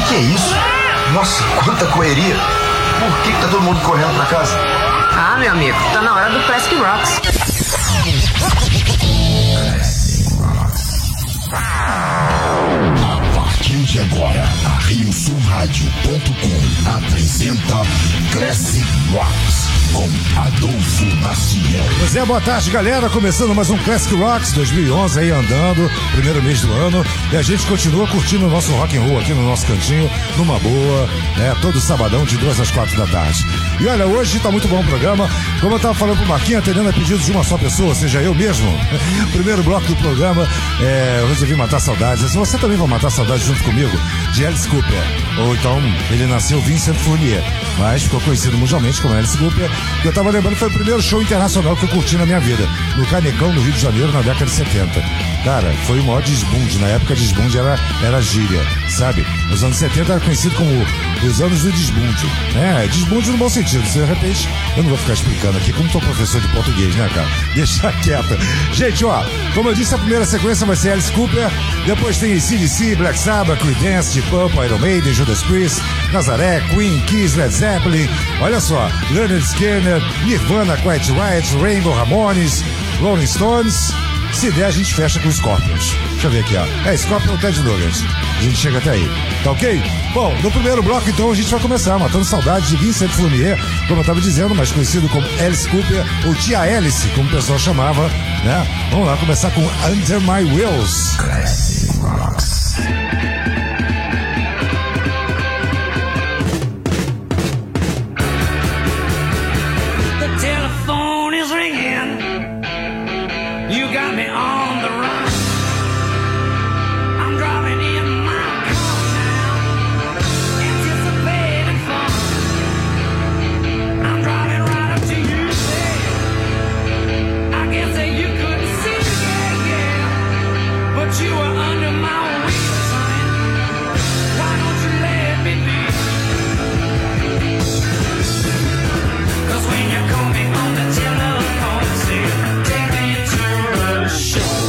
Que é isso? Nossa, quanta correria. Por que tá todo mundo correndo pra casa? Ah, meu amigo, tá na hora do Classic Rocks. A partir de agora, a RioSulRádio.com apresenta Classic Rocks com Adolfo Maciel. Pois é, boa tarde, galera. Começando mais um Classic Rocks 2011 aí andando, primeiro mês do ano, e a gente continua curtindo o nosso rock and roll aqui no nosso cantinho, numa boa, né? Todo sabadão de 2 às 4 da tarde. E olha, hoje tá muito bom o programa. Como eu tava falando pro Marquinhos, atendendo a pedidos de uma só pessoa, seja eu mesmo. Primeiro bloco do programa, eu resolvi matar saudades. Assim, você também vai matar saudades junto comigo de Alice Cooper. Ou então, ele nasceu Vincent Fournier, mas ficou conhecido mundialmente como Alice Cooper. Que eu tava lembrando, foi o primeiro show internacional que eu curti na minha vida, no Canecão, no Rio de Janeiro, na década de 70. Cara, foi o maior desbunde. Na época, desbunde era gíria, sabe? Nos anos 70 era conhecido como os anos do desbunde, né? Desbunde no bom sentido. Se de repente, eu não vou ficar explicando aqui, como sou professor de português, né, cara? Deixa quieto. Gente, ó, como eu disse, a primeira sequência vai ser Alice Cooper, depois tem AC/DC, Black Sabbath, Creedence, Deep Purple, Iron Maiden, Judas Priest, Nazaré, Queen, Kiss, Led Zeppelin, olha só, Leonard Skinner, Nirvana, Quiet Riot, Rainbow, Ramones, Rolling Stones. Se der, a gente fecha com Scorpions. Deixa eu ver aqui, ó. Scorpion ou Ted Nugent. A gente chega até aí. Tá ok? Bom, no primeiro bloco, então, a gente vai começar matando saudades de Vincent Fournier, como eu tava dizendo, mais conhecido como Alice Cooper, ou Tia Alice, como o pessoal chamava, né? Vamos lá, começar com Under My Wheels. Classic Rocks. You got me on the run. I'm driving in my car now, anticipating fun. I'm driving right up to you, babe. I guess that you couldn't see, yeah, but you were under my wheels, honey. Why don't you let me be? 'Cause when you call me on the telephone, say, take me to a show.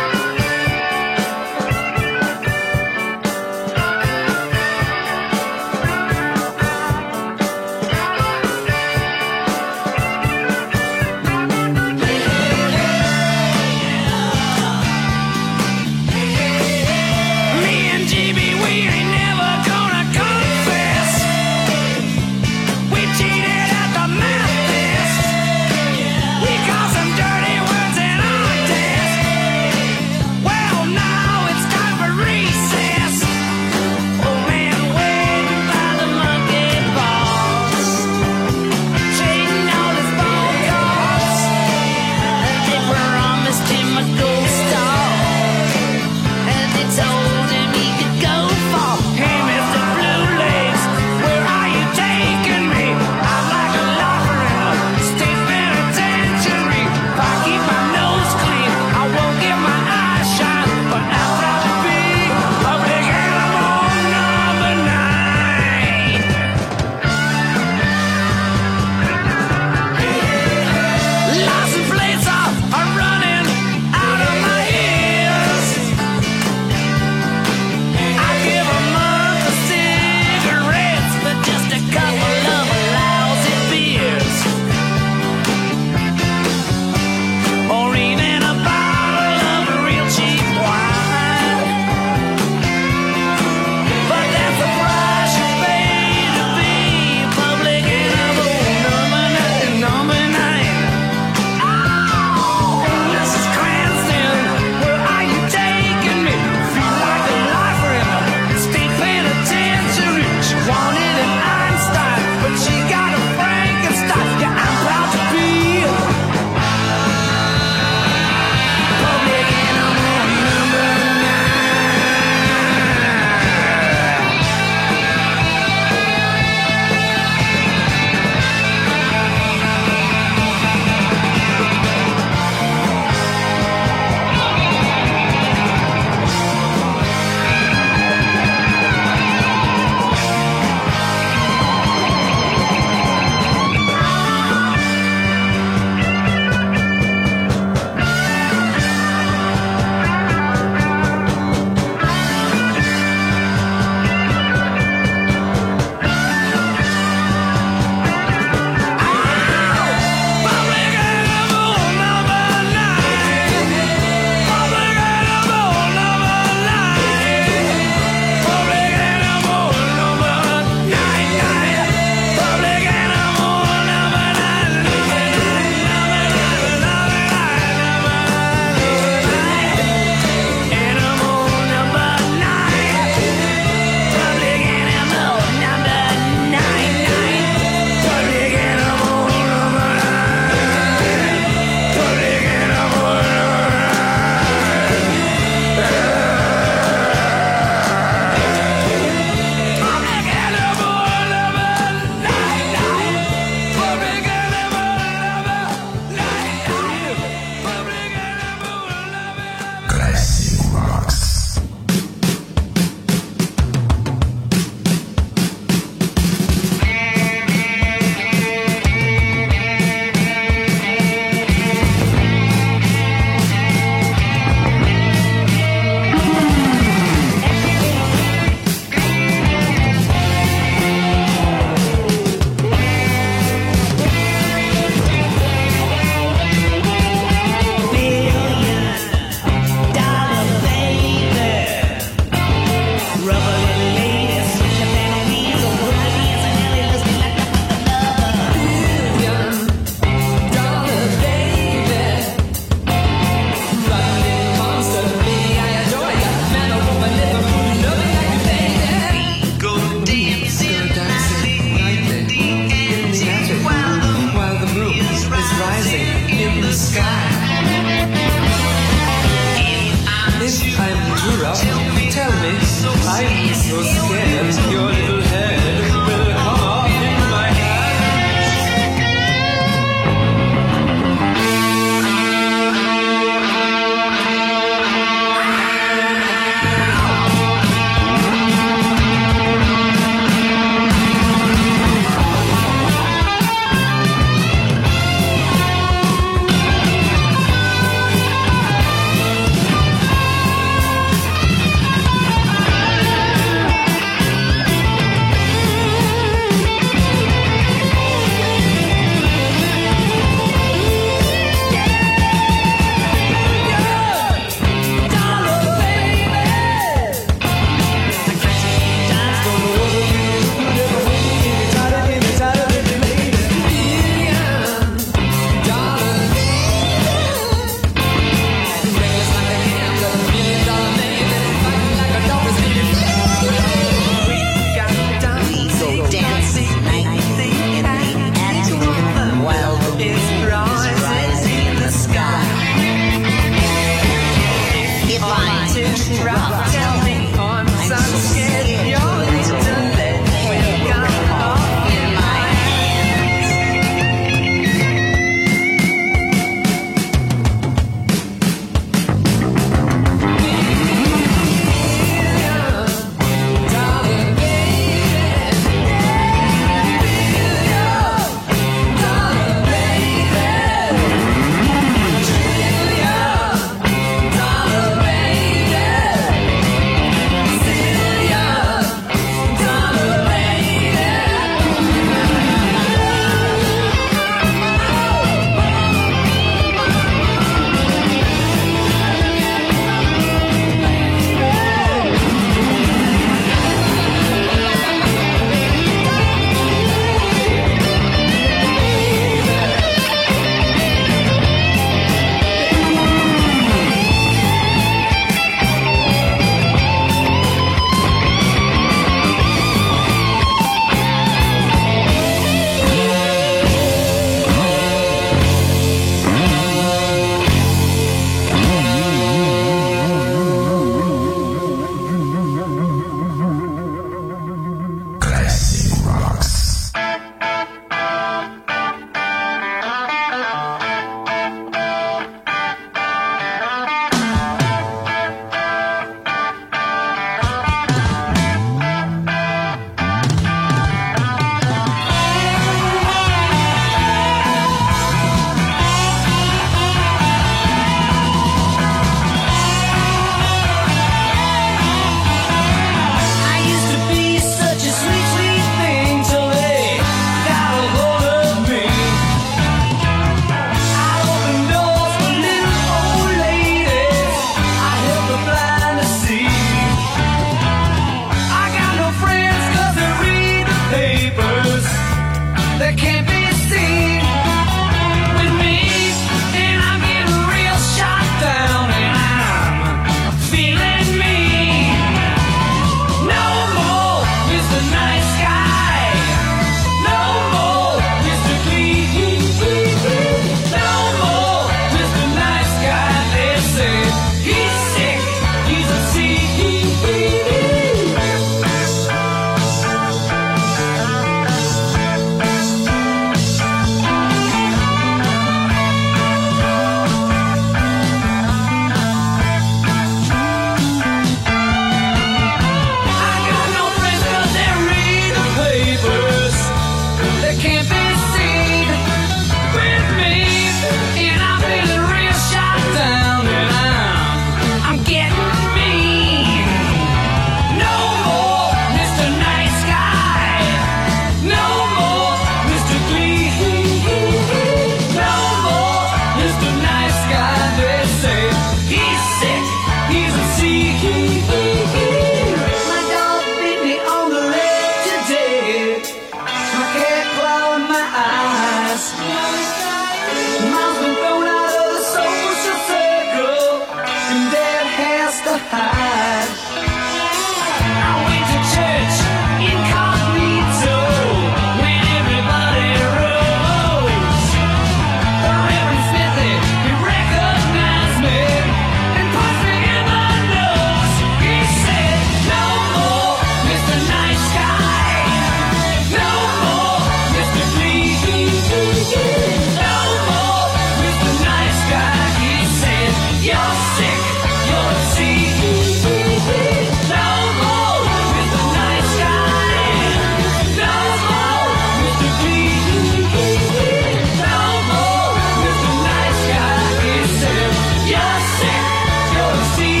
they say he's sick, he's a sea. My dog beat me on the leg today. My cat clawed my eyes. Mom's been thrown out of the social circle, and Dad has to hide. I went to church incognito when everybody rose. The Reverend Smithy, he recognized me and punched me in the nose. He said, no more, Mr. Nice Guy. No more, Mr. Clean. No more, Mr. Nice Guy. He said, you're sick, you're a sea. No more, Mr. Nice Guy. No more, Mr. Clean. No more, Mr. Nice Guy. He said, you're sick, you're a sea.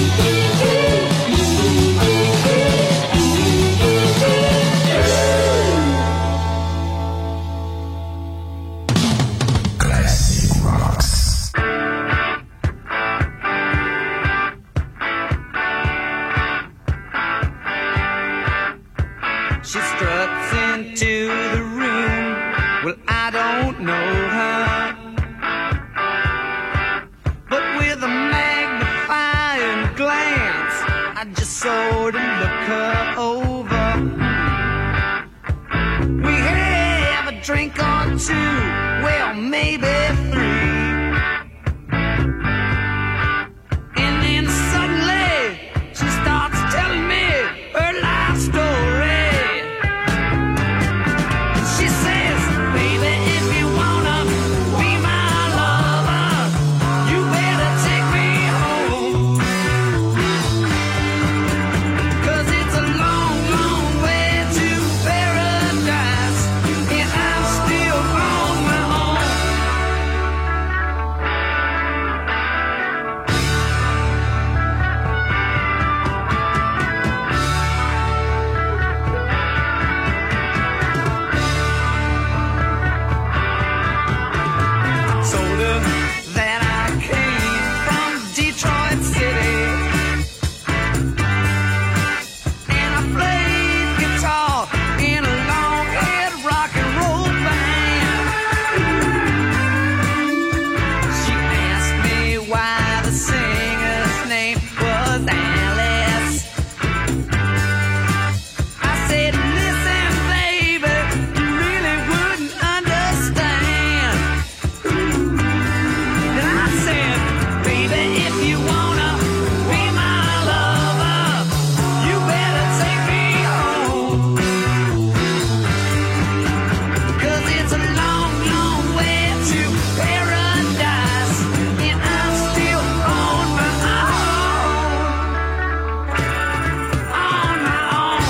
Classic Rocks. She struts into the room. Well, I don't know her, but with a magnifying glance, I just sort of look her over. We have a drink or two, well, maybe three. And then suddenly, she starts telling me her life story. She says, baby, if you wanna be my lover, you better take me home. 'Cause it's a long, long way to paradise, and I'm still on my own. Told her that I came from Detroit City, and I played guitar in a long-haired rock and roll band. She asked me why the singer's name was Alice. I said, listen, baby, you really wouldn't understand. And I said, baby, if you wanna be my lover, you better take me home. 'Cause it's a long, long way to paradise, and I'm still on my own. On my own.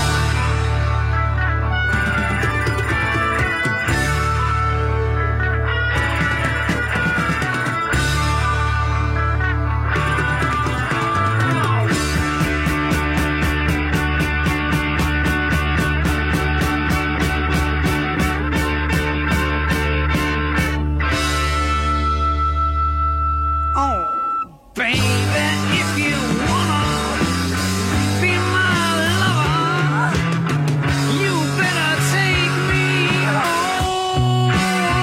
Oh, baby, if you wanna be my lover, you better take me home.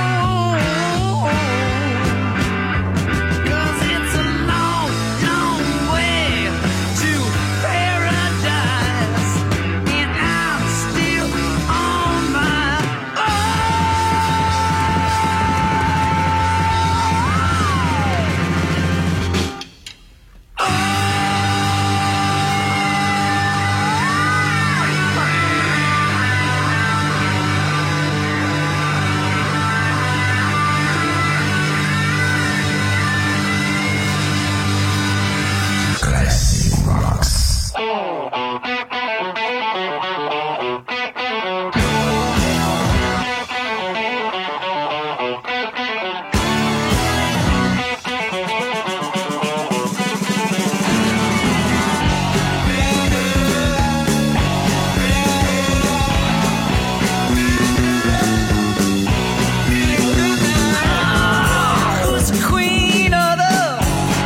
'Cause it's a long, long way to paradise, and I'm still on my Classic Rocks. Who's queen of the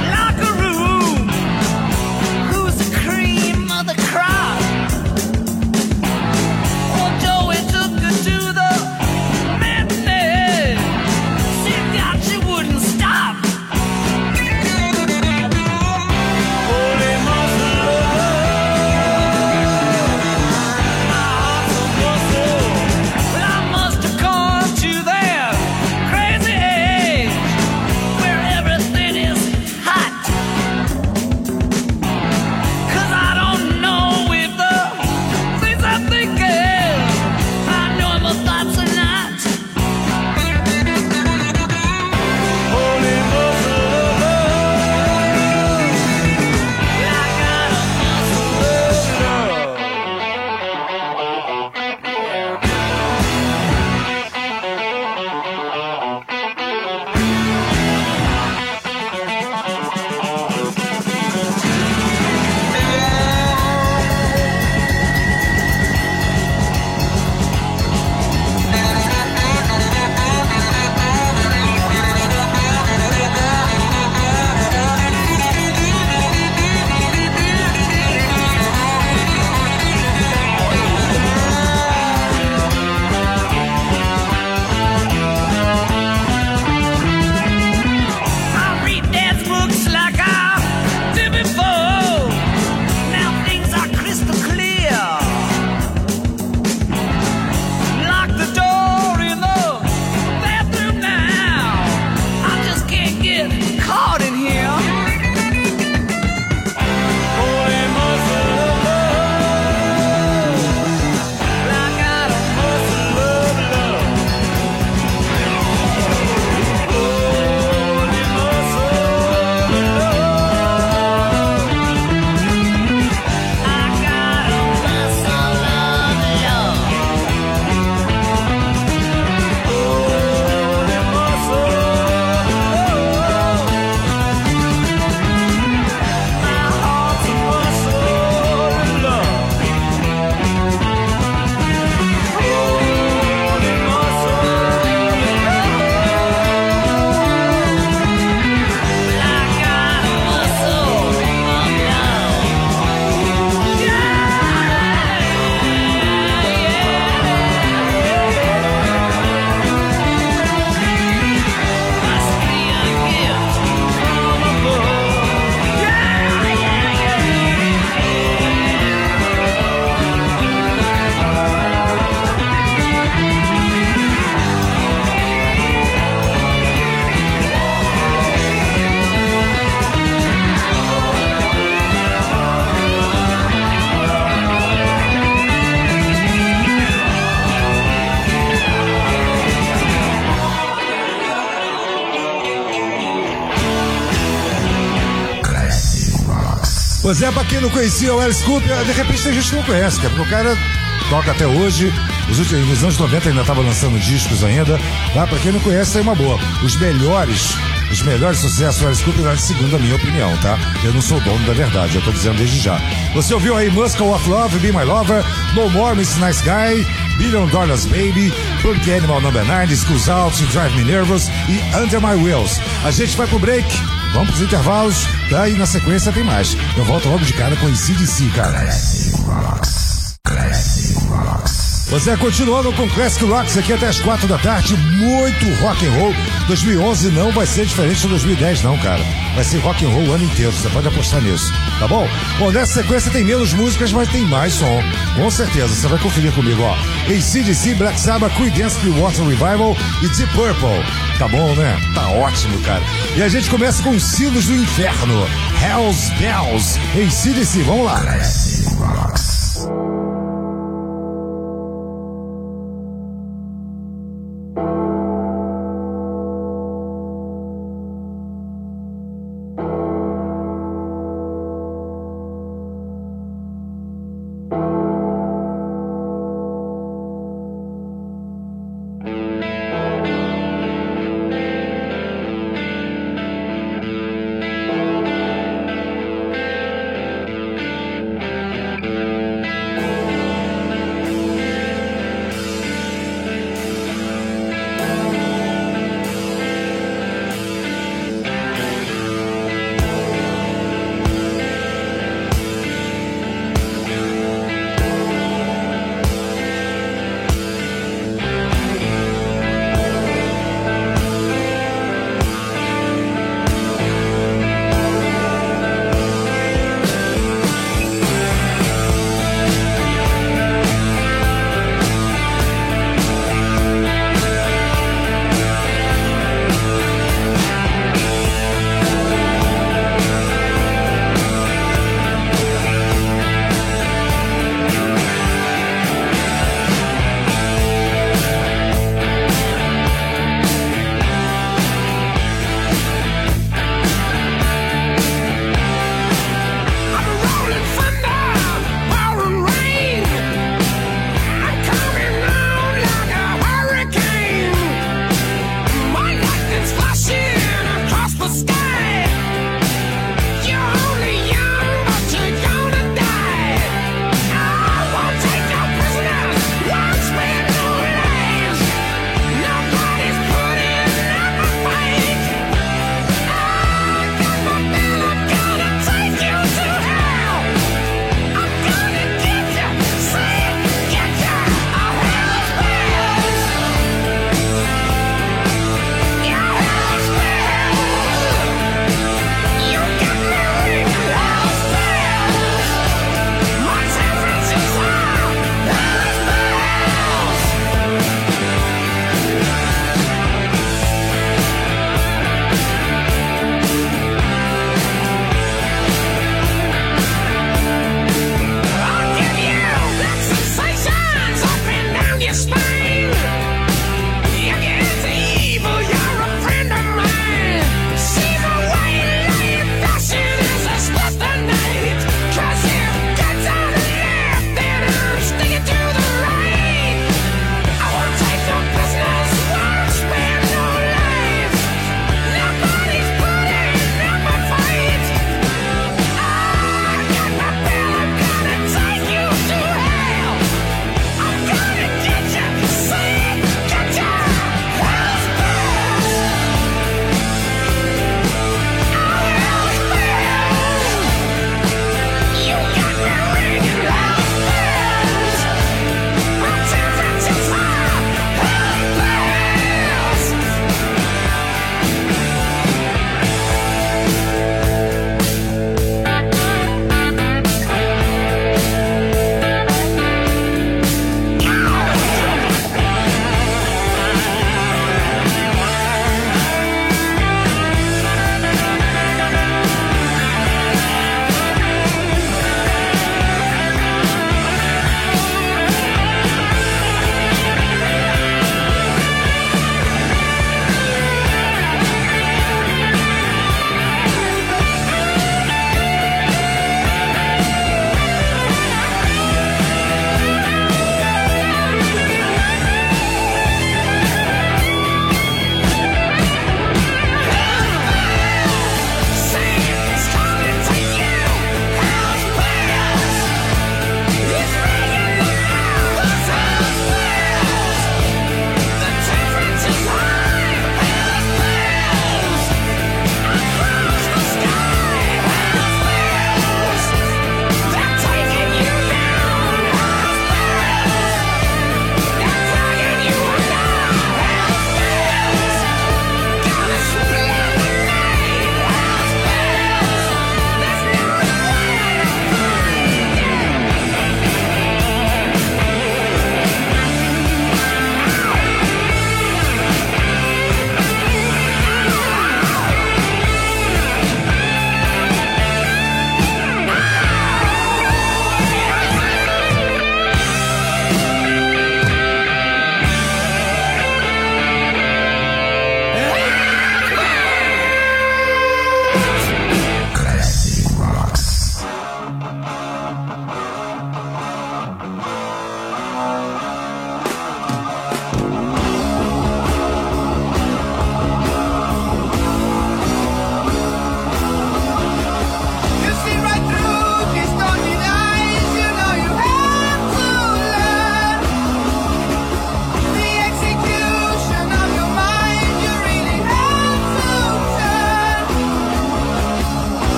Pois é, pra quem não conhecia o Alice Cooper, de repente tem gente que não conhece, cara, porque o cara toca até hoje, nos anos 90 ainda tava lançando discos ainda, tá? Pra quem não conhece, tem uma boa. Os melhores sucessos do Alice Cooper, segundo a minha opinião, tá? Eu não sou dono da verdade, eu tô dizendo desde já. Você ouviu aí Muscle of Love, Be My Lover, No More, Miss Nice Guy, Billion Dollars Baby, Punk Animal No. 9, Schools Out, Drive Me Nervous e Under My Wheels. A gente vai pro break, vamos pros intervalos, tá? E na sequência tem mais. Eu volto logo de cara com AC/DC, cara. Classic Rocks. Classic Rocks. Você continuando com Classic Rocks aqui até as 4 da tarde, muito rock and roll. 2011 não vai ser diferente de 2010 não, cara. Vai ser rock and roll o ano inteiro, você pode apostar nisso, tá bom? Bom, nessa sequência tem menos músicas, mas tem mais som. Com certeza, você vai conferir comigo, ó. AC/DC, Black Sabbath, Creedence Clearwater Revival e Deep Purple. Tá bom, né? Tá ótimo, cara. E a gente começa com Sinos do Inferno, Hell's Bells, AC/DC, vamos lá. Classic Rocks.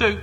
2.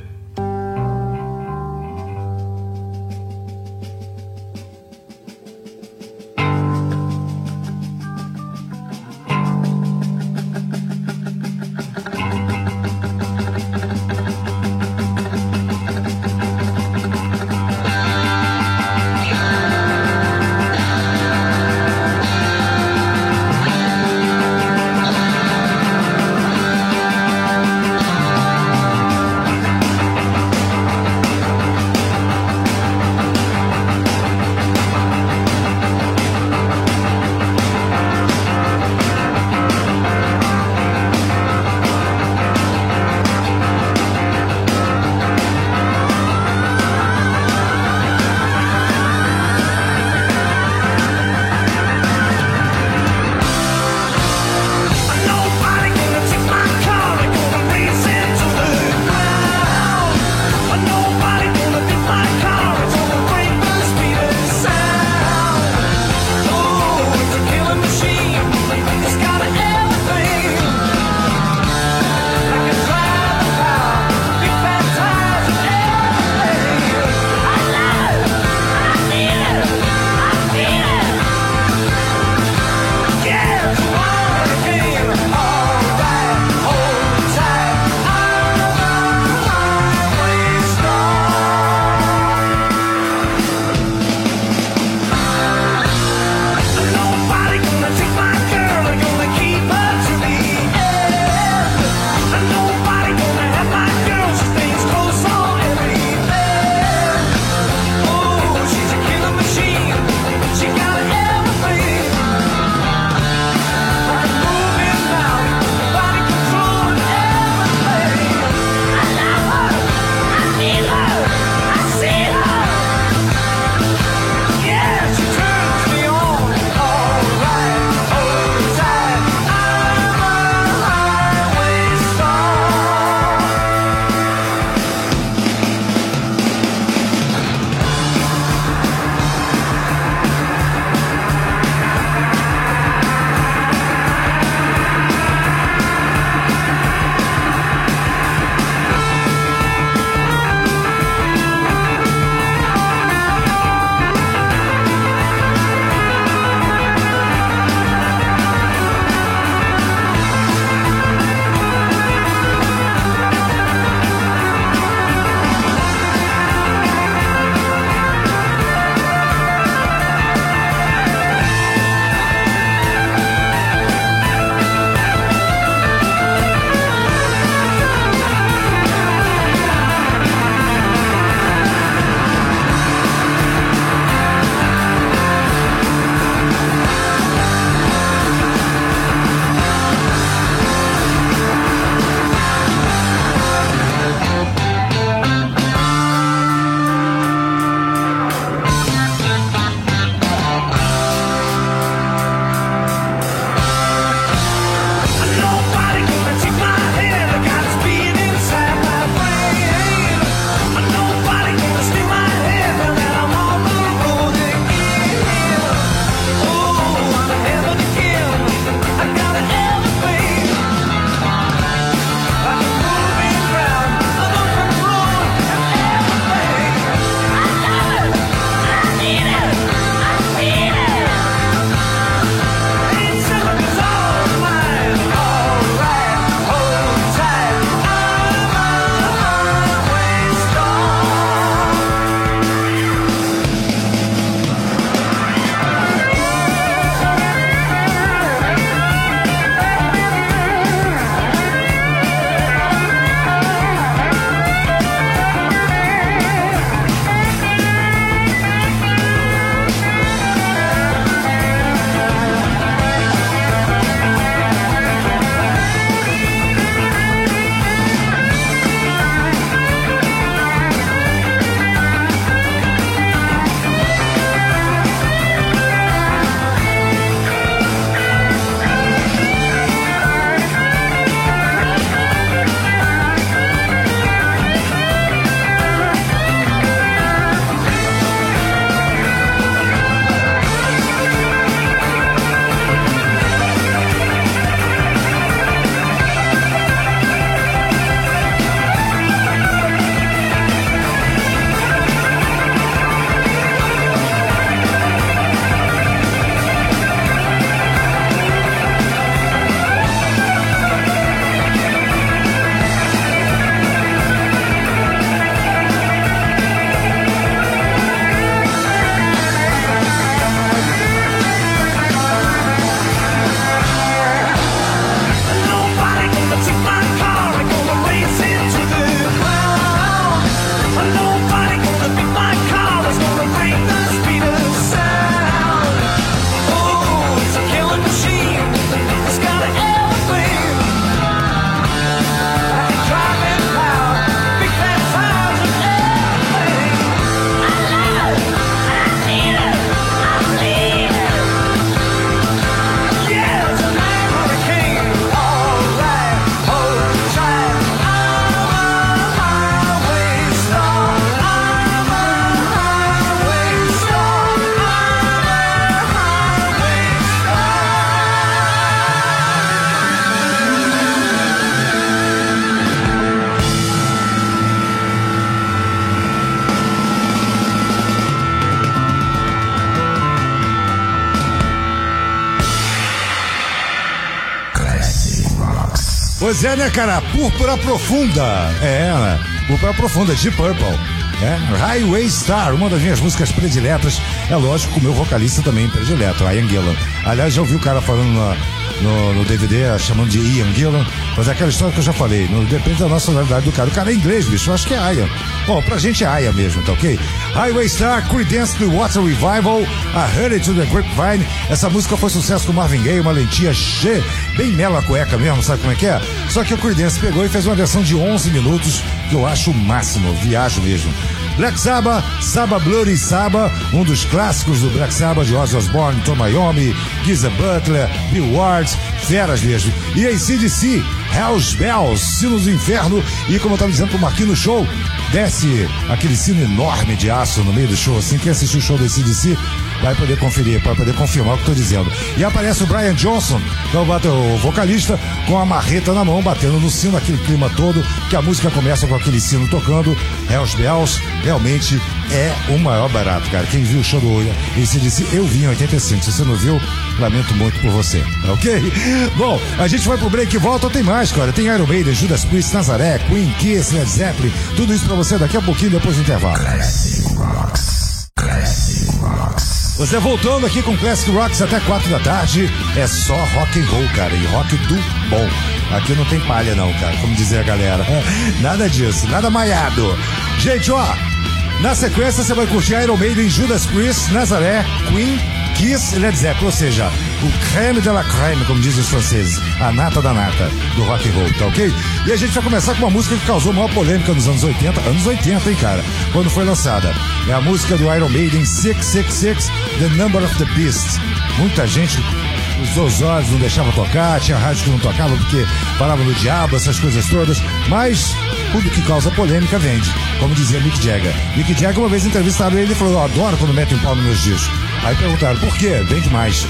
Pois é, né, cara? Púrpura Profunda. Né? Púrpura Profunda, Deep Purple. Highway Star, uma das minhas músicas prediletas. É lógico que o meu vocalista também predileto, Ian Gillan. Aliás, já ouvi o cara falando no DVD, chamando de Ian Gillan, mas é aquela história que eu já falei, não depende da nacionalidade do cara. O cara é inglês, bicho, eu acho que é Ian. Bom, pra gente é Ian mesmo, tá ok? Highway Star, Creedence Clearwater Revival, I Heard It to the Grapevine. Essa música foi sucesso com Marvin Gaye, uma lentia bem mela cueca mesmo, sabe como é que é? Só que o Creedence pegou e fez uma versão de 11 minutos, que eu acho o máximo, viajo mesmo. Black Sabbath, Sabbath Bloody Sabbath, um dos clássicos do Black Sabbath, de Ozzy Osbourne, Tom Iommi, Geezer Butler, Bill Ward, feras mesmo. E AC/DC, Hell's Bells, Sinos do Inferno, e como eu estava dizendo pro Marquinhos no show, desce aquele sino enorme de aço no meio do show, assim, quem assistiu o show do AC/DC vai poder conferir, vai poder confirmar o que eu tô dizendo. E aparece o Brian Johnson, que é o vocalista, com a marreta na mão, batendo no sino, aquele clima todo, que a música começa com aquele sino tocando. Hell's Bells realmente é o maior barato, cara. Quem viu o show do AC/DC, eu vi em 85. Se você não viu, lamento muito por você, ok? Bom, a gente vai pro break e volta, tem mais, cara. Tem Iron Maiden, Judas Priest, Nazaré, Queen, Kiss, Led Zeppelin, tudo isso pra você daqui a pouquinho, depois do intervalo. Classic Rocks. Classic Rocks. Você voltando aqui com Classic Rocks até 4 da tarde, é só rock and roll, cara, e rock do bom. Aqui não tem palha não, cara, como dizia a galera. Nada disso, nada maiado. Gente, ó, na sequência você vai curtir Iron Maiden, Judas Priest, Nazaré, Queen, Kiss e Led Zeppelin, ou seja, o crème de la crème, como dizem os franceses, a nata da nata do rock and roll, tá ok? E a gente vai começar com uma música que causou maior polêmica nos anos 80, hein, cara, quando foi lançada. É a música do Iron Maiden, 666, The Number of the Beast. Muita gente, os seus olhos não deixavam tocar, tinha rádio que não tocava porque falava no diabo, essas coisas todas, mas tudo que causa polêmica vende, como dizia Mick Jagger. Mick Jagger uma vez entrevistaram ele e falou, eu adoro quando metem um pau nos meus discos. Aí perguntaram, por quê? Vende mais.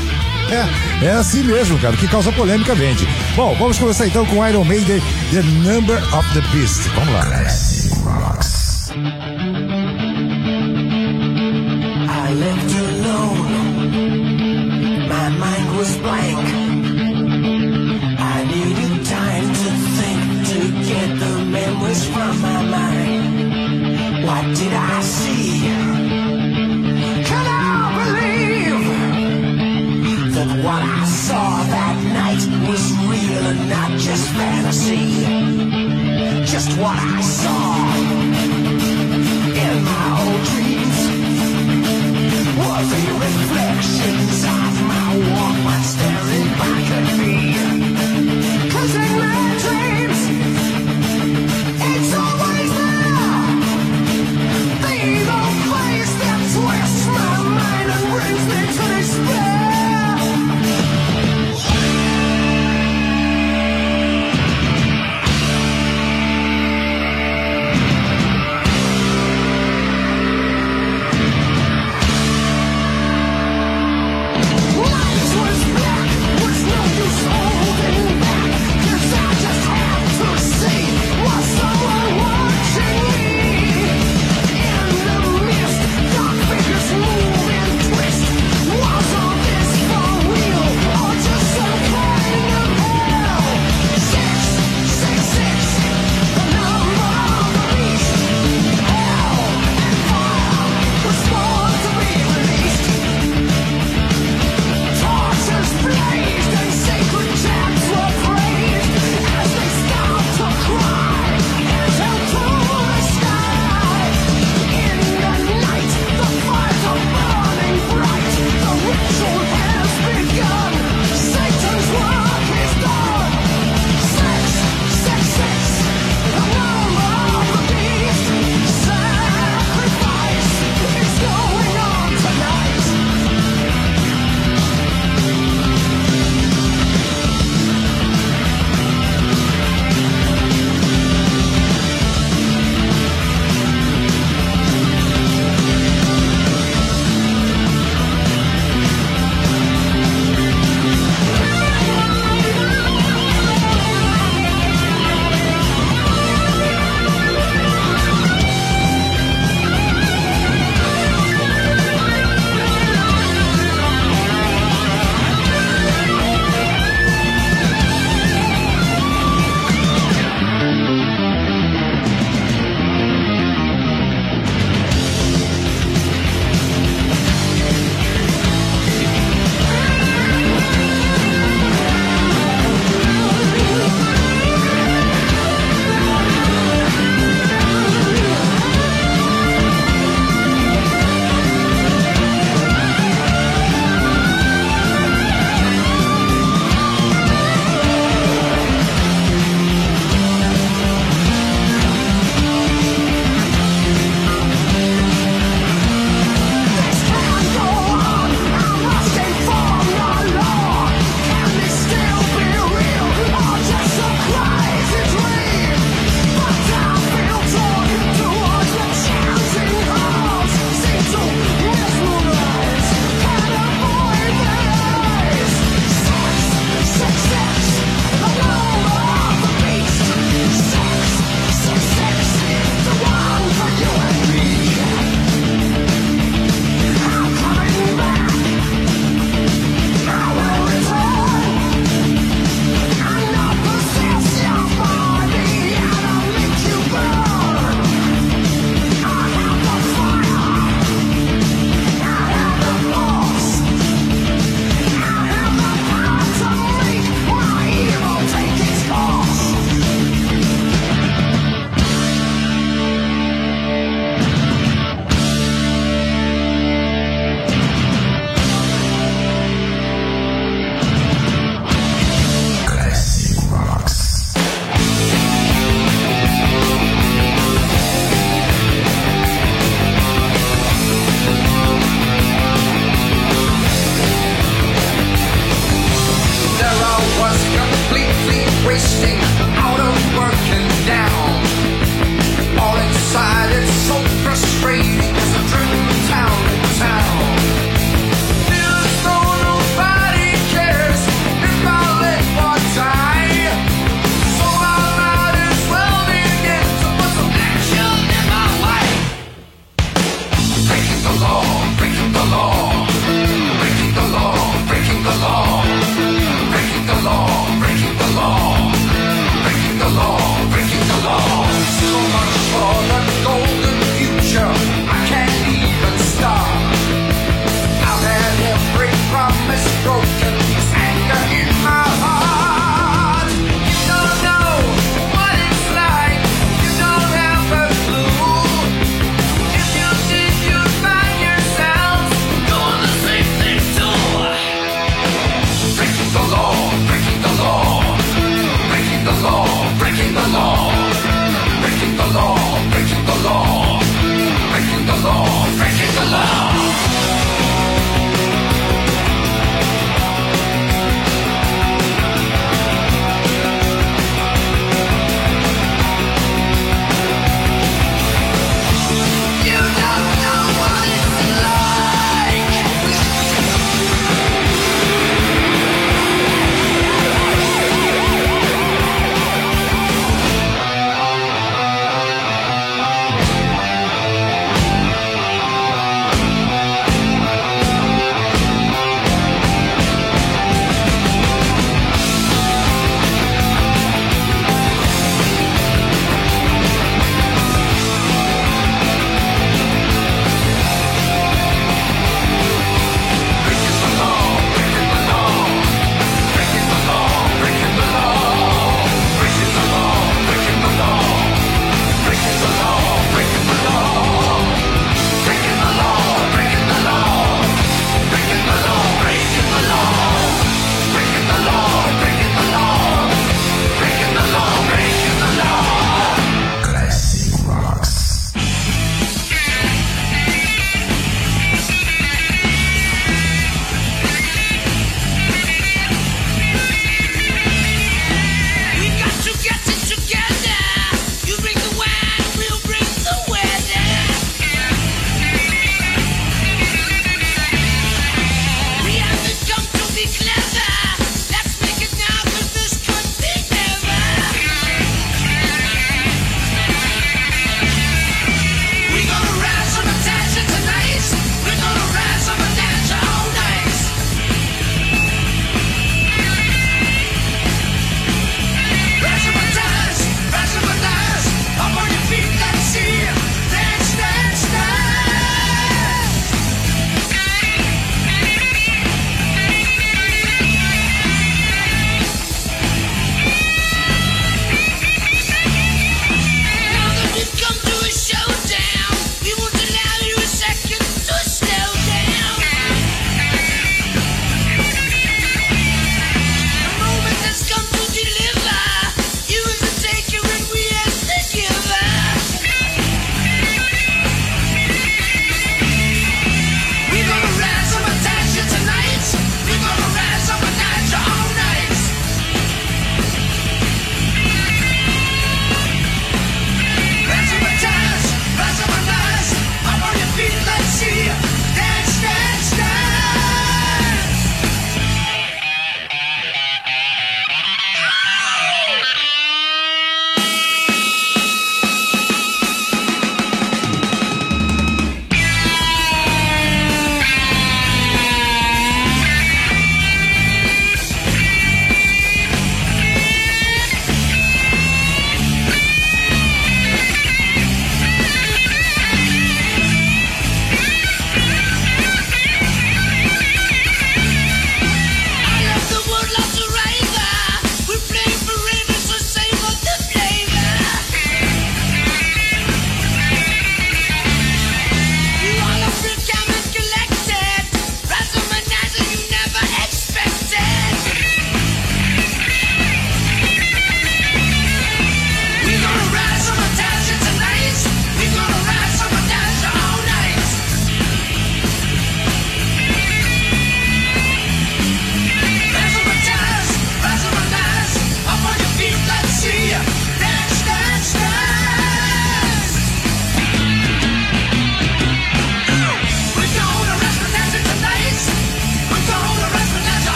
É assim mesmo, cara, o que causa polêmica vende. Bom, vamos começar então com Iron Maiden, The Number of the Beast. Vamos lá. Classic Rocks. I left alone. My mind was blank. I needed time to think, to get the memories from my mind. What did I see? Can I believe that what I saw that night was real and not just fantasy? Just what I saw in my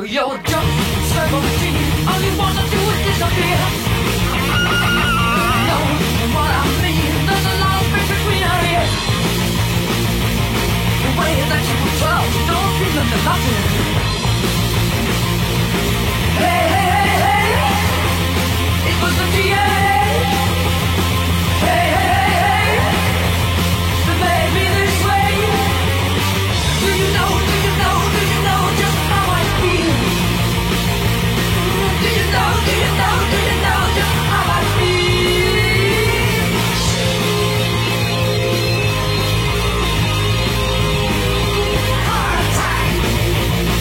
you're just 17. All you wanna do is disappear. Know what I mean? There's a lot of space between our ears. The way that you were 12, don't feel nothing nothing. Hey, hey, hey, hey, it was the DNA. Hey, hey, hey, hey, that made me this way. Do you know just how I feel? Do you know just how I feel? Heart attack.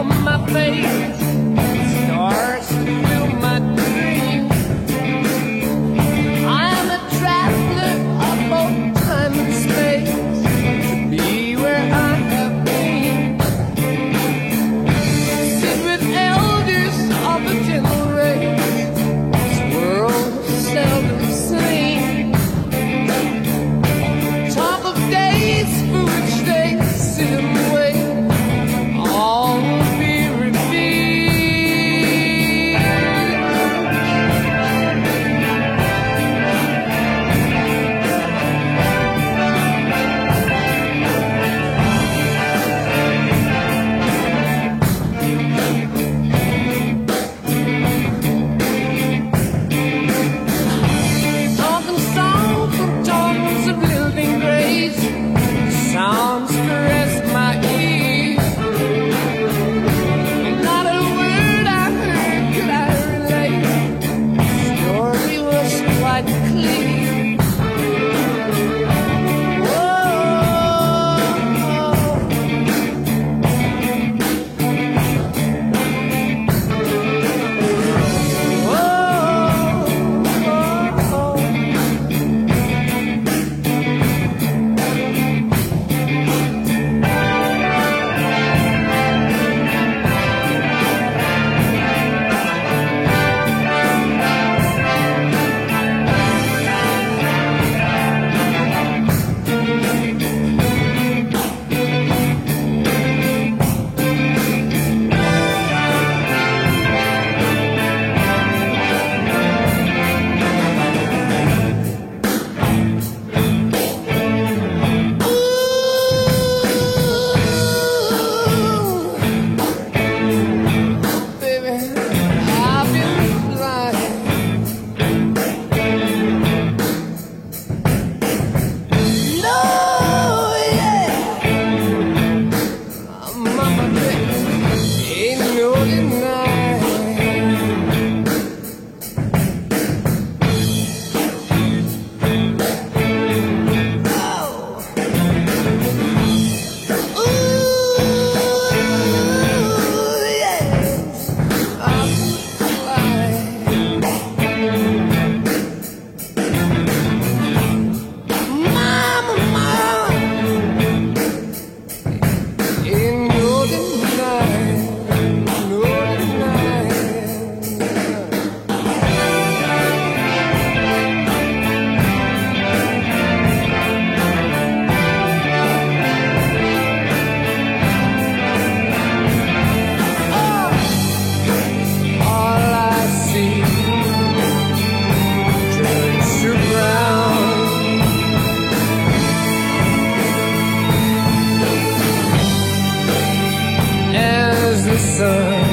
my face, stars fill my dreams. I'm a traveler of both time and space to be where I have been. Sit with elders of the gentle race, this world is seldom seen. Talk of days for which they sit and wait, all will be talking songs from tones of living grace, sounds caress my ears. Not a word I heard could I relate. The story was quite clear. Baby, I've been flying. No, yeah, Mama, baby, ain't no denying. Ooh, yes, I'm flying. Mama, ain't no denying, no denying. All I see turns to brown. As the sun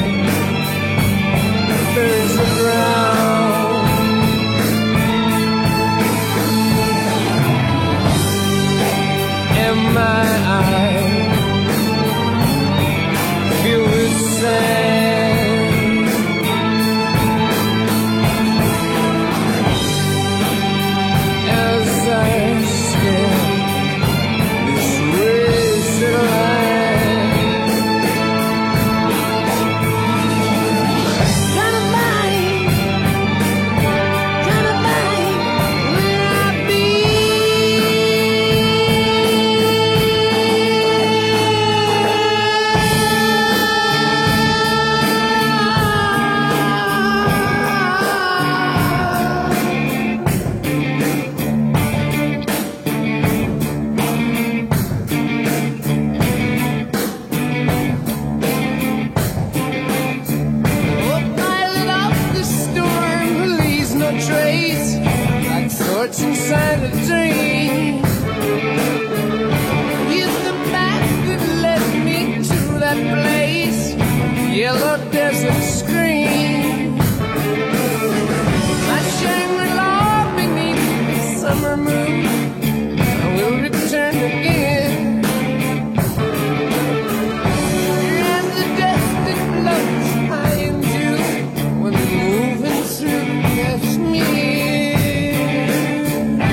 burns the ground, and my eyes filled with sand. As I stare this wasted land, kind of mind where I be. Oh, pilot off the storm who leaves no trace, like thoughts inside a dream. He's the path that led me to that place, yellow desert screen. My Shangri-La beneath the summer moon, I will return again. And the dust that floats high into when moving through Kashmir.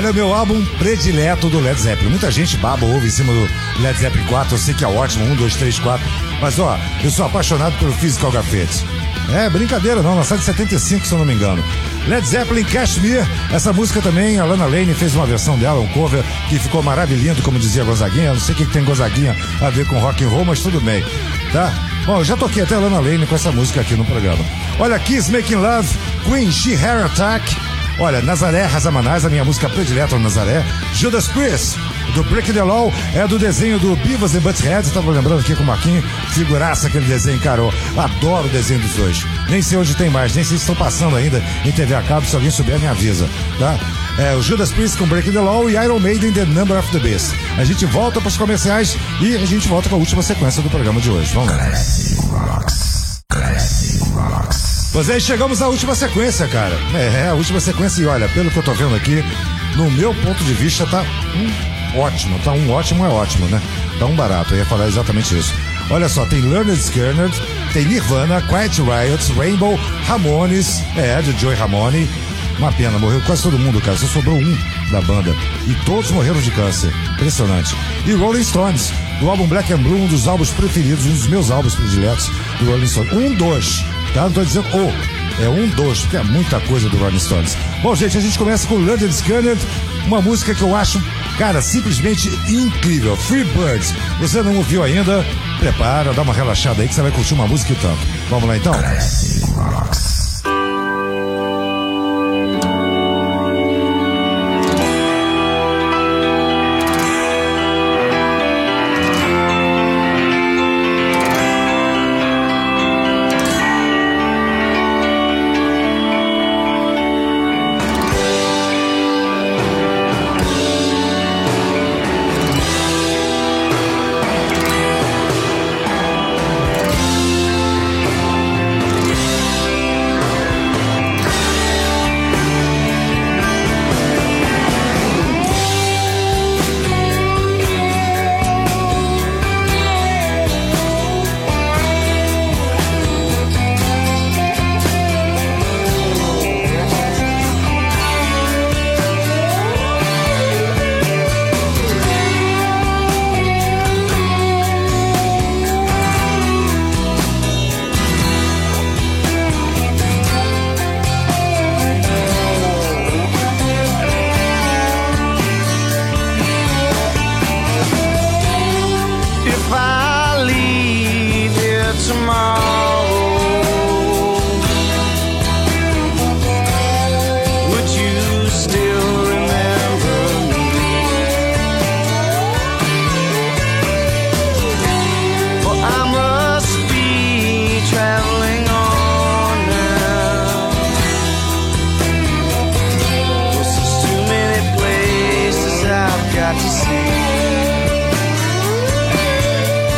Olha, o meu álbum predileto do Led Zeppelin. Muita gente baba ouve em cima do Led Zeppelin 4, eu sei que é ótimo, 1, 2, 3, 4. Mas ó, eu sou apaixonado pelo Physical Graffiti. É, brincadeira não, lançado em 75, se eu não me engano. Led Zeppelin, Kashmir, essa música também, a Lana Lane fez uma versão dela, um cover, que ficou maravilhoso, como dizia Gonzaguinha. Não sei o que tem Gonzaguinha a ver com rock and roll, mas tudo bem, tá? Bom, eu já toquei até a Lana Lane com essa música aqui no programa. Olha, Kiss Making Love, Queen, She Heart Attack. Olha, Nazaré, Razamanás, a minha música predileta do Nazaré. Judas Priest, do Breaking the Law, é do desenho do Beavis and Butthead. Eu tava lembrando aqui com o Marquinhos, figuraça aquele desenho, cara. Eu adoro o desenho dos dois. Nem sei onde tem mais, nem sei se estão passando ainda em TV a cabo. Se alguém souber, me avisa, tá? É, o Judas Priest com Breaking the Law e Iron Maiden, The Number of the Beast. A gente volta para os comerciais e a gente volta com a última sequência do programa de hoje. Vamos lá. Classic Rocks. Classic Rocks. Pois é, chegamos à última sequência, cara. É, a última sequência e olha, pelo que eu tô vendo aqui, no meu ponto de vista tá ótimo. Tá ótimo, é ótimo, né? Tá barato, eu ia falar exatamente isso. Olha só, tem Leonard Skinner, tem Nirvana, Quiet Riot, Rainbow, Ramones, do Joey Ramone. Uma pena, morreu quase todo mundo, cara. Só sobrou um da banda. E todos morreram de câncer. Impressionante. E Rolling Stones, do álbum Black and Blue, um dos álbuns preferidos, um dos meus álbuns prediletos do Rolling Stones. 2. Tá? Não tô dizendo é 2, porque é muita coisa do Rolling Stones. Bom, gente, a gente começa com Leonard Skinner, uma música que eu acho, cara, simplesmente incrível. Free Birds. Você não ouviu ainda? Prepara, dá uma relaxada aí que você vai curtir uma música e tanto. Vamos lá então? Classic Rocks. got to see.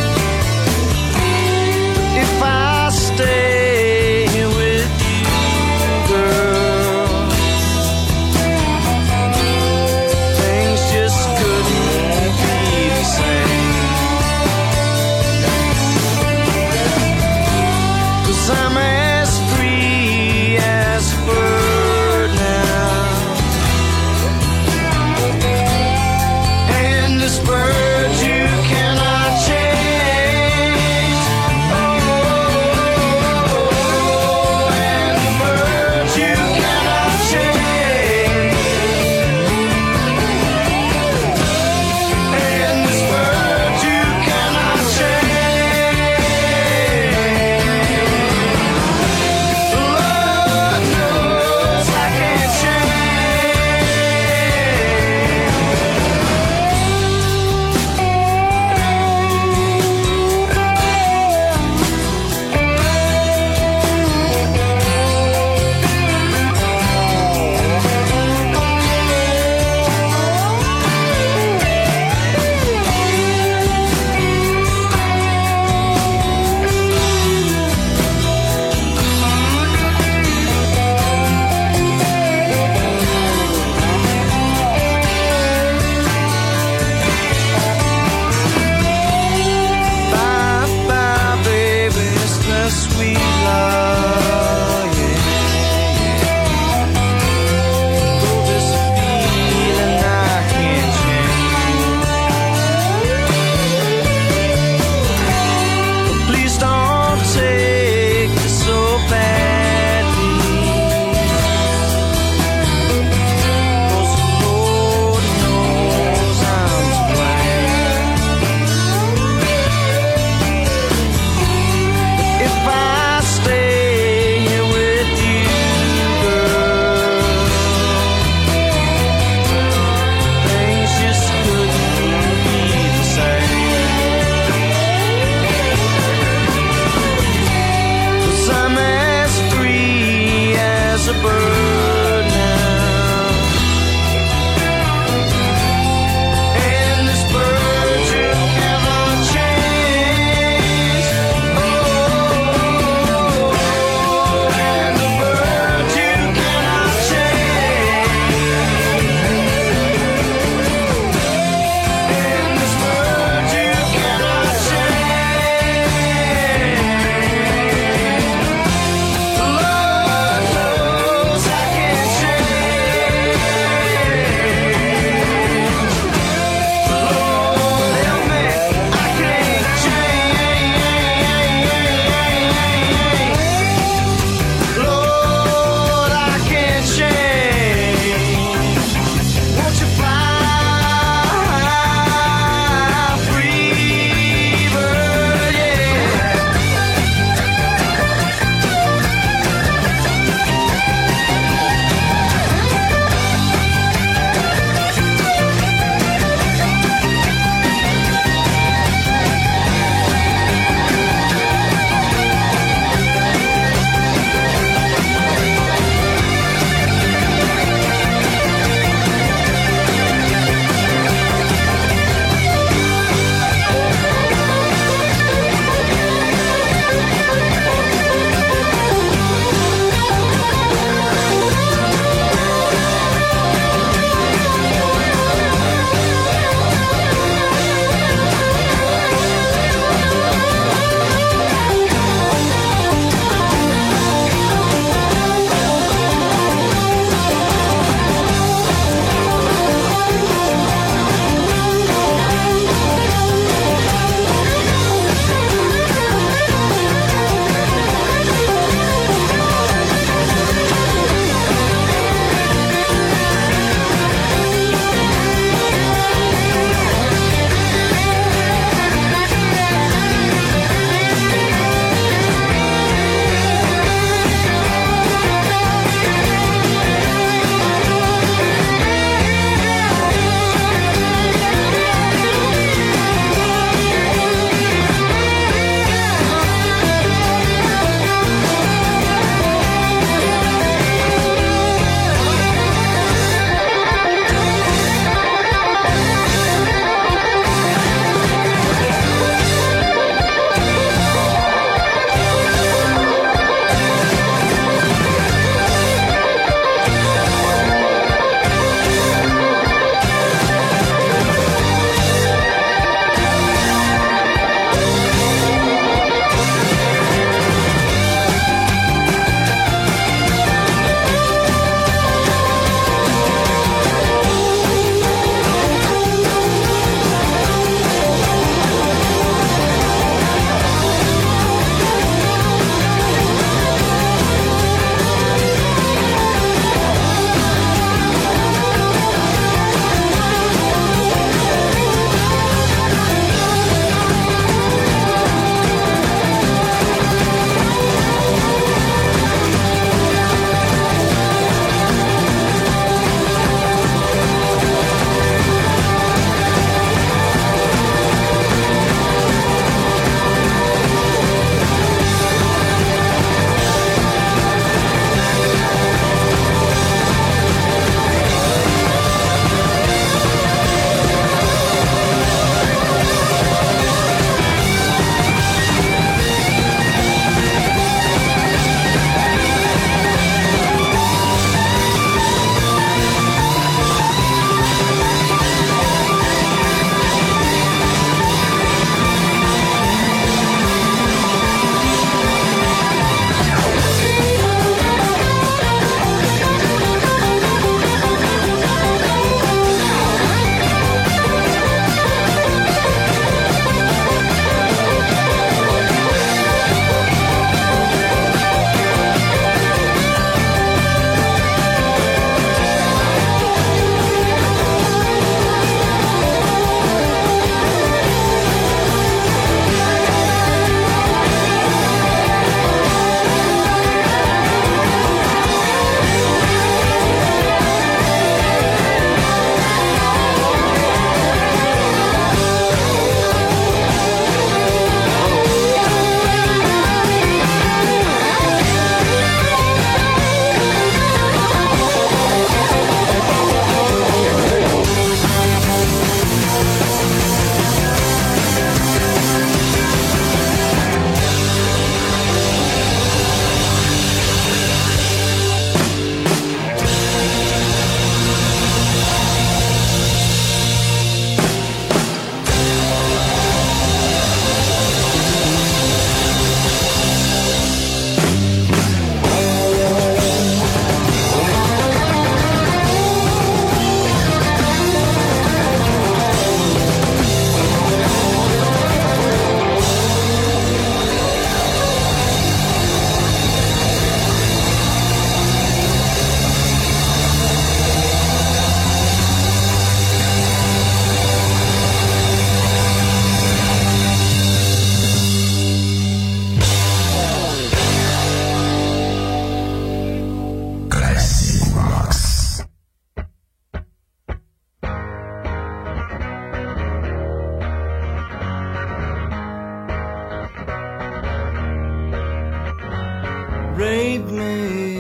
Rape me,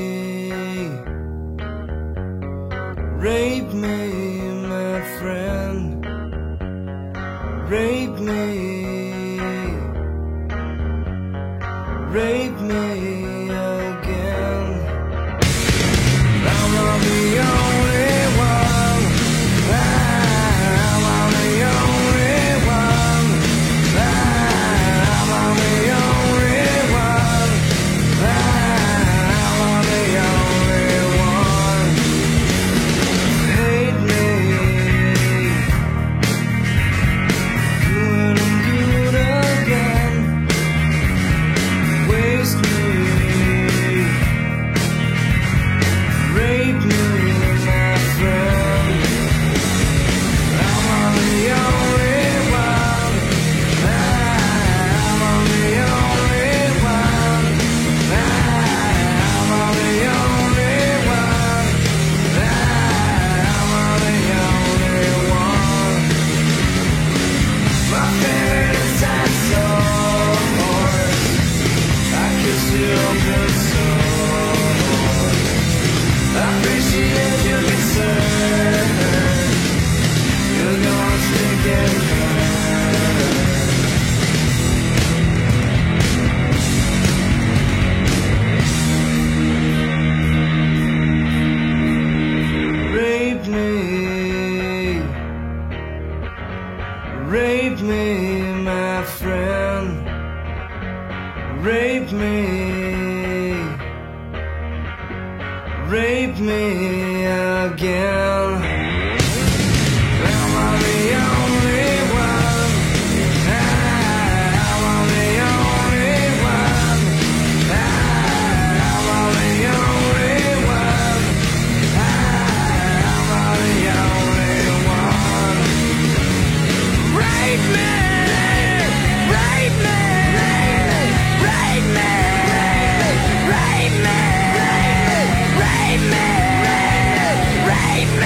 rape me, my friend. Rape me, rape me again. I'm not the only one. I'm not the only one. I'm not the only one. I'm not the only one. Hate me, good and good again. Waste me, rape me, my friend. I'm on the only one. I'm on the only one. I'm on the only one. I'm on the only one. My favorite is that song. I kiss your open soul. I appreciate your concern. You're gonna stick it hard. Rape me, rape me, my friend. Rape me, rape me again. I'm on the only one. I'm on the only one. I'm on the only one. I'm on the only one. Rape me, rape me, rape me, rape me, rape me, rape me, rape me.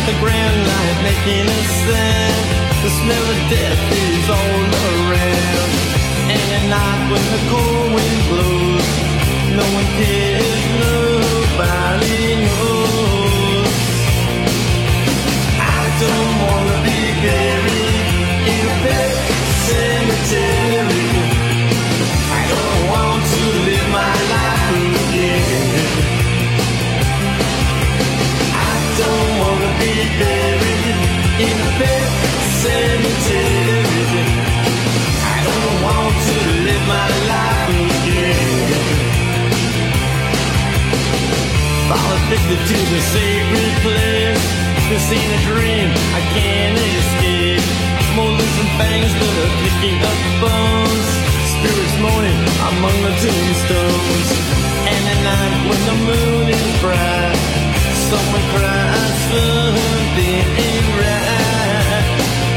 the ground like making a sound. The smell of death is all around. And at night when the cold wind blows, no one cares, nobody knows. I don't wanna be buried in a pet cemetery. I don't want to live my life again. I don't wanna be buried in a pet cemetery. I don't want to live my life again. Fall addicted to the sacred place. This ain't a dream, I can't escape. Molars and fangs that are picking up bones. Spirits moaning among the tombstones. And at night when the moon is bright, someone cries something ain't right.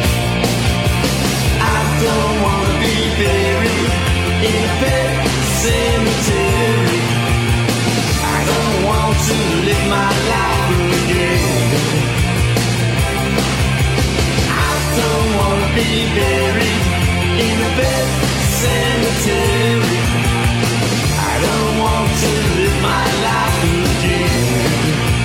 I don't wanna be buried in a pet cemetery. I don't want to live my life again. I don't wanna be buried in a pet cemetery. I don't want to live my life again.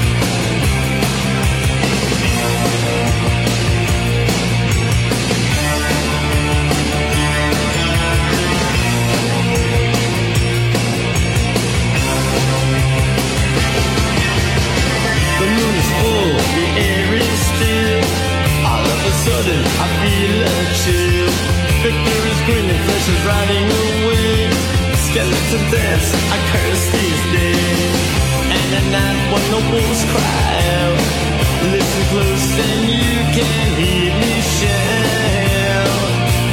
The moon is full, the air is still. All of a sudden I feel a chill. Victor is grinning, flesh is riding away. Skeleton dance, I curse these days. And at night when the wolves cry out, listen close and you can hear me shout.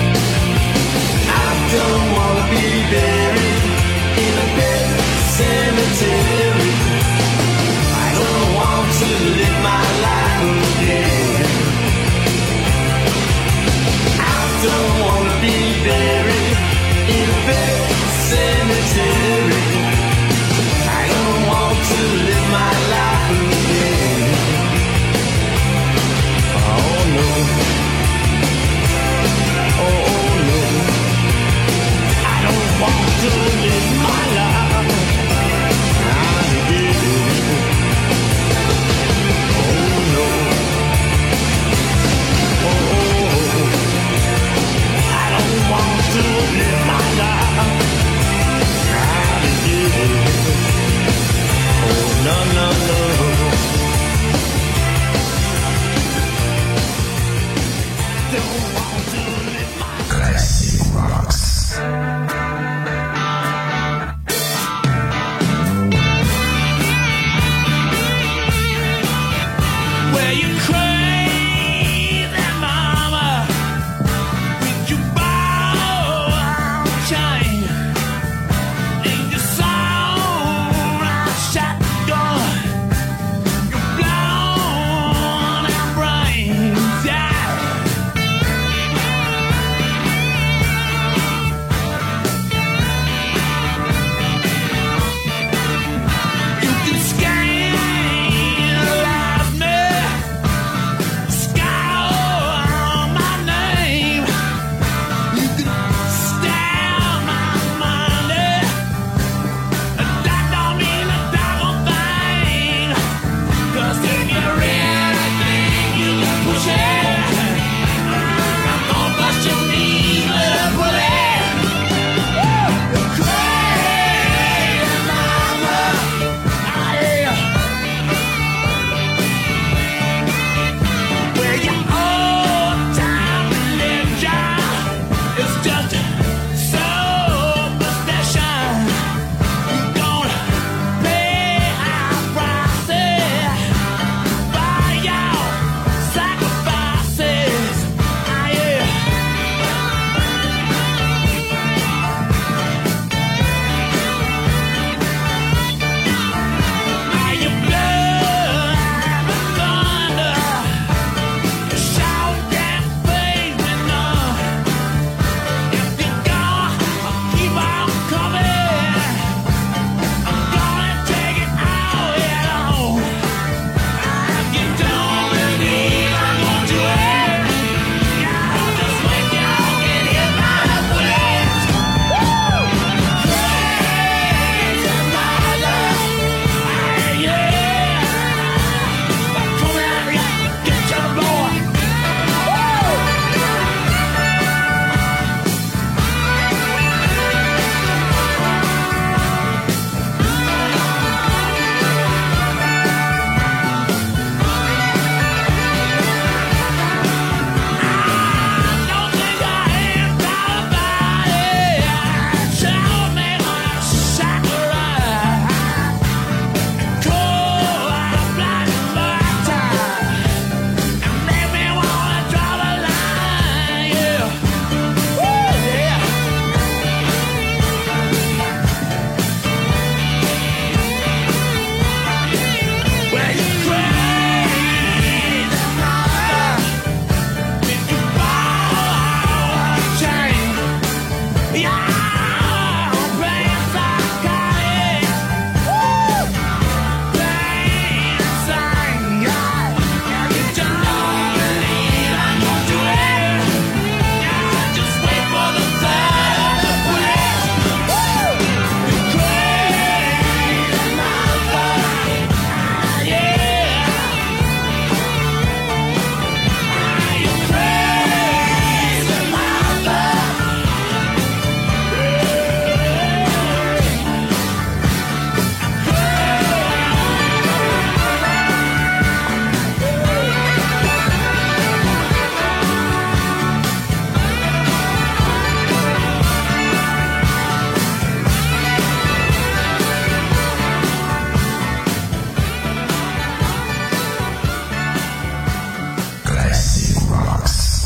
I don't wanna be buried in a pet cemetery. I don't want to live my life again. I don't wanna be buried in a pet cemetery. I don't want to live my life again.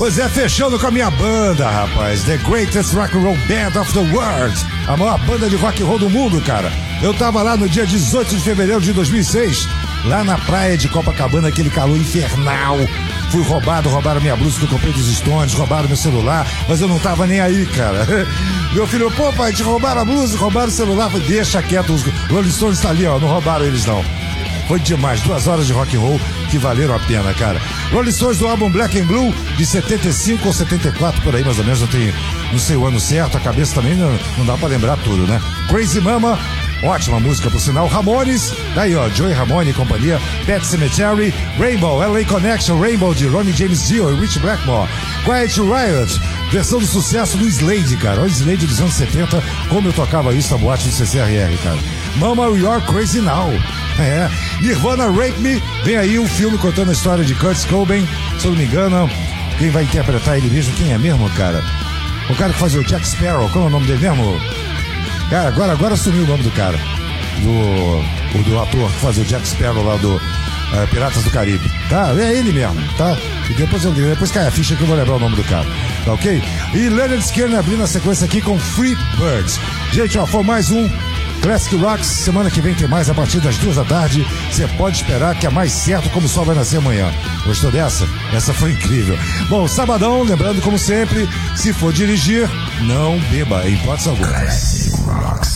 Pois é, fechando com a minha banda, rapaz. The Greatest Rock and Roll Band of the World. A maior banda de rock and roll do mundo, cara. Eu tava lá no dia 18 de fevereiro de 2006, lá na praia de Copacabana, aquele calor infernal. Fui roubaram minha blusa que eu comprei dos Stones, roubaram meu celular, mas eu não tava nem aí, cara. Meu filho, pô, pai, te roubaram a blusa, roubaram o celular. Falei, deixa quieto, os Rolling Stones tá ali, ó, não roubaram eles não. Foi demais, 2 horas de rock and roll que valeram a pena, cara. Rolling Stones do álbum Black and Blue, de 75 ou 74, por aí mais ou menos, não sei o ano certo, a cabeça também não dá pra lembrar tudo, né? Crazy Mama, ótima música por sinal. Ramones, daí ó, Joey Ramone e companhia. Pet Sematary, Rainbow, LA Connection, Rainbow de Ronnie James Dio e Rich Blackmore. Quiet Riot, versão do sucesso do Slade, cara. Olha o Slade dos anos 70, como eu tocava isso na boate do CCRR, cara. Mama, You're Crazy Now. É, Nirvana, Rape Me. Vem aí um filme contando a história de Kurt Cobain. Se eu não me engano, quem vai interpretar ele mesmo, quem é mesmo, cara? O cara que fazia o Jack Sparrow, como é o nome dele mesmo? Cara, agora sumiu o nome do cara. Do ator que fazia o Jack Sparrow lá do Piratas do Caribe. Tá? É ele mesmo, tá? E depois cai a ficha que eu vou lembrar o nome do cara. Tá ok? E Leonard Skinner abrindo a sequência aqui com Free Birds. Gente, ó, foi mais um Classic Rocks. Semana que vem tem mais a partir das 2 da tarde. Você pode esperar que é mais certo como o sol vai nascer amanhã. Gostou dessa? Essa foi incrível. Bom, sabadão, lembrando como sempre, se for dirigir, não beba, em hipótese alguma. Classic Rocks.